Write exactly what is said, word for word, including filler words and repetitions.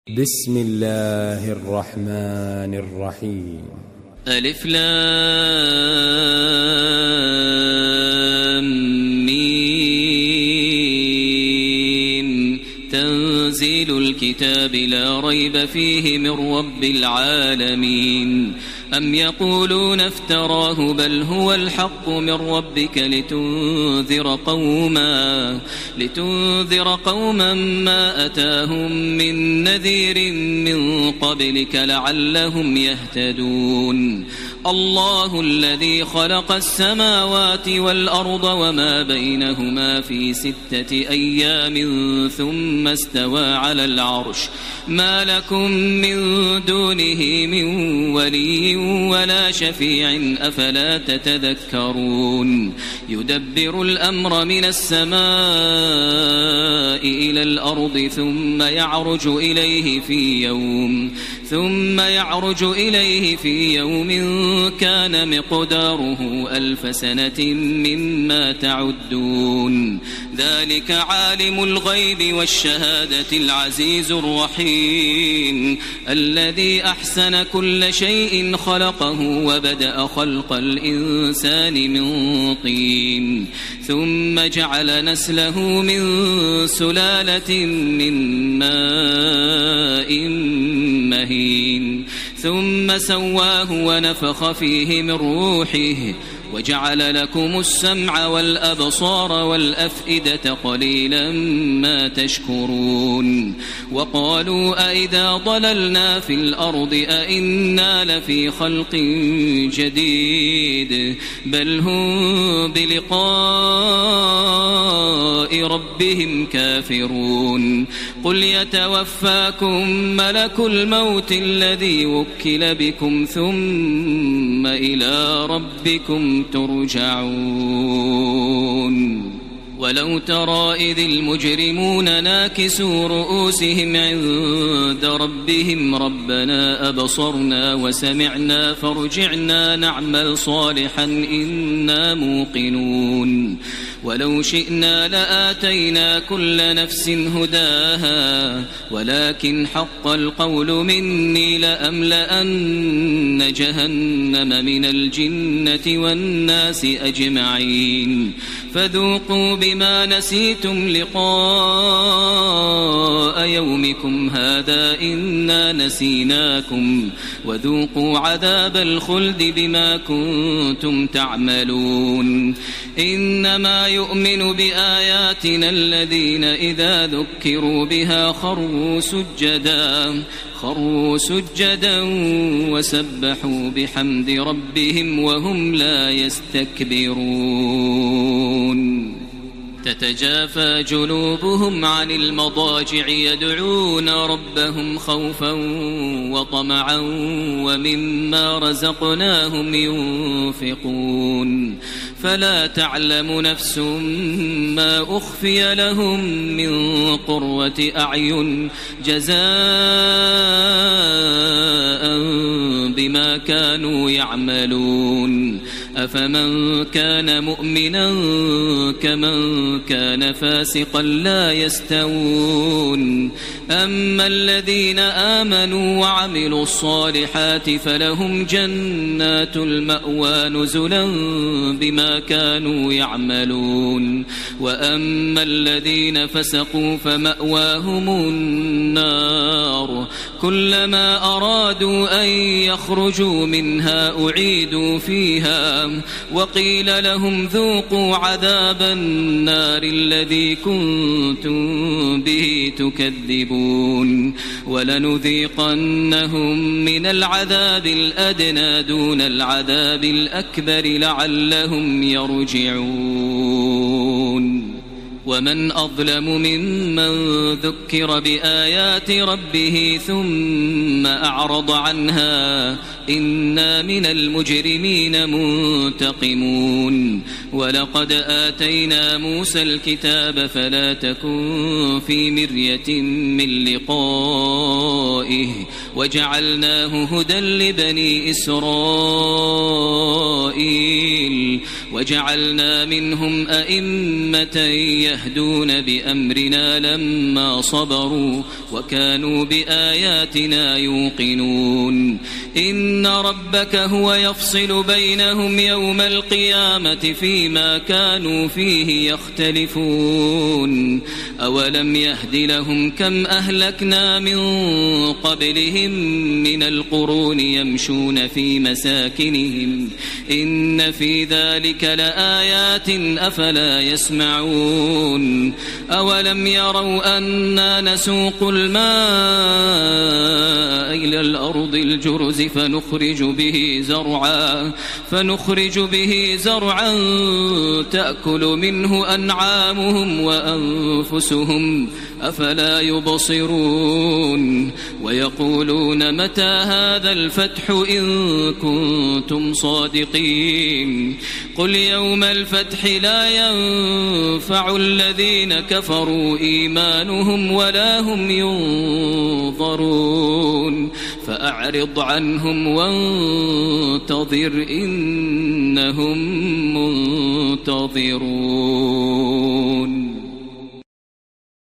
بسم الله الرحمن الرحيم. ألف لام ميم. تنزيل الكتاب لا ريب فيه من رب العالمين. أم يقولون افتراه بل هو الحق من ربك لتنذر قوما لتنذر قوما ما أتاهم من نذير من قبلك لعلهم يهتدون. الله الذي خلق السماوات والأرض وما بينهما في ستة أيام ثم استوى على العرش ما لكم من دونه من ولي ولا شفيع أفلا تتذكرون. يدبر الأمر من السماء إلى الأرض ثم يعرج إليه في يوم ثم يعرج إليه في يوم كان مقداره ألف سنة مما تعدون. ذلك عالم الغيب والشهادة العزيز الرحيم الذي أحسن كل شيء خلقه وبدأ خلق الإنسان من طين ثم جعل نسله من سلالة من ماء مهين ثم سواه ونفخ فيه من روحه وجعل لكم السمع والأبصار والأفئدة قليلا ما تشكرون. وقالوا أئذا ضللنا في الأرض أئنا لفي خلق جديد بل هم بلقاء ربهم كافرون. قل يتوفاكم ملك الموت الذي وكل بكم ثم إلى ربكم ترجعون. ولو ترى إذ المجرمون ناكسوا رؤوسهم عند ربهم ربنا أبصرنا وسمعنا فارجعنا نعمل صالحا إنا موقنون. ولو شئنا لآتينا كل نفس هداها ولكن حق القول مني لأملأن جهنم من الجنة والناس أجمعين. فذوقوا بما نسيتم لقاء يومكم هذا إنا نسيناكم وذوقوا عذاب الخلد بما كنتم تعملون. إنما يؤمن بآياتنا الذين إذا ذكروا بها خروا سجدا خروا سجدا وسبحوا بحمد ربهم وهم لا يستكبرون. تتجافى جنوبهم عن المضاجع يدعون ربهم خوفا وطمعا ومما رزقناهم ينفقون. فلا تعلم نفس ما أخفي لهم من قرة أعين جزاء بما كانوا يعملون. أفمن كان مؤمنا كمن كان فاسقا لا يستوون. أما الذين آمنوا وعملوا الصالحات فلهم جنات المأوى نزلا بما كانوا يعملون. وأما الذين فسقوا فمأواهم النار كلما أرادوا أن يخرجوا منها أعيدوا فيها وقيل لهم ذوقوا عذاب النار الذي كنتم به تكذبون. ولنذيقنهم من العذاب الأدنى دون العذاب الأكبر لعلهم يرجعون. ومن أظلم ممن ذكر بآيات ربه ثم أعرض عنها إنا من المجرمين منتقمون. ولقد آتينا موسى الكتاب فلا تكن في مرية من لقائه ورائه وجعلناه هدى لبني إسرائيل وجعلنا منهم أئمة يهدون بأمرنا لما صبروا وكانوا بآياتنا يوقنون إن ربك هو يفصل بينهم يوم القيامة فيما كانوا فيه يختلفون أولم يهد لهم كم أهلكنا من قبلهم من القرون يمشون في مساكنهم إن في ذلك لآيات أفلا يسمعون أولم يروا أنا نسوق الماء إلى الأرض الجرز فنخرج به زرعا فنخرج به زرعا تأكل منه أنعامهم وأنفسهم أفلا يبصرون ويقولون متى هذا الفتح إن كنتم صادقين قل يوم الفتح لا ينفع الذين كفروا إيمانهم ولا هم ينظرون فأعرض عنهم وانتظر إنهم منتظرون.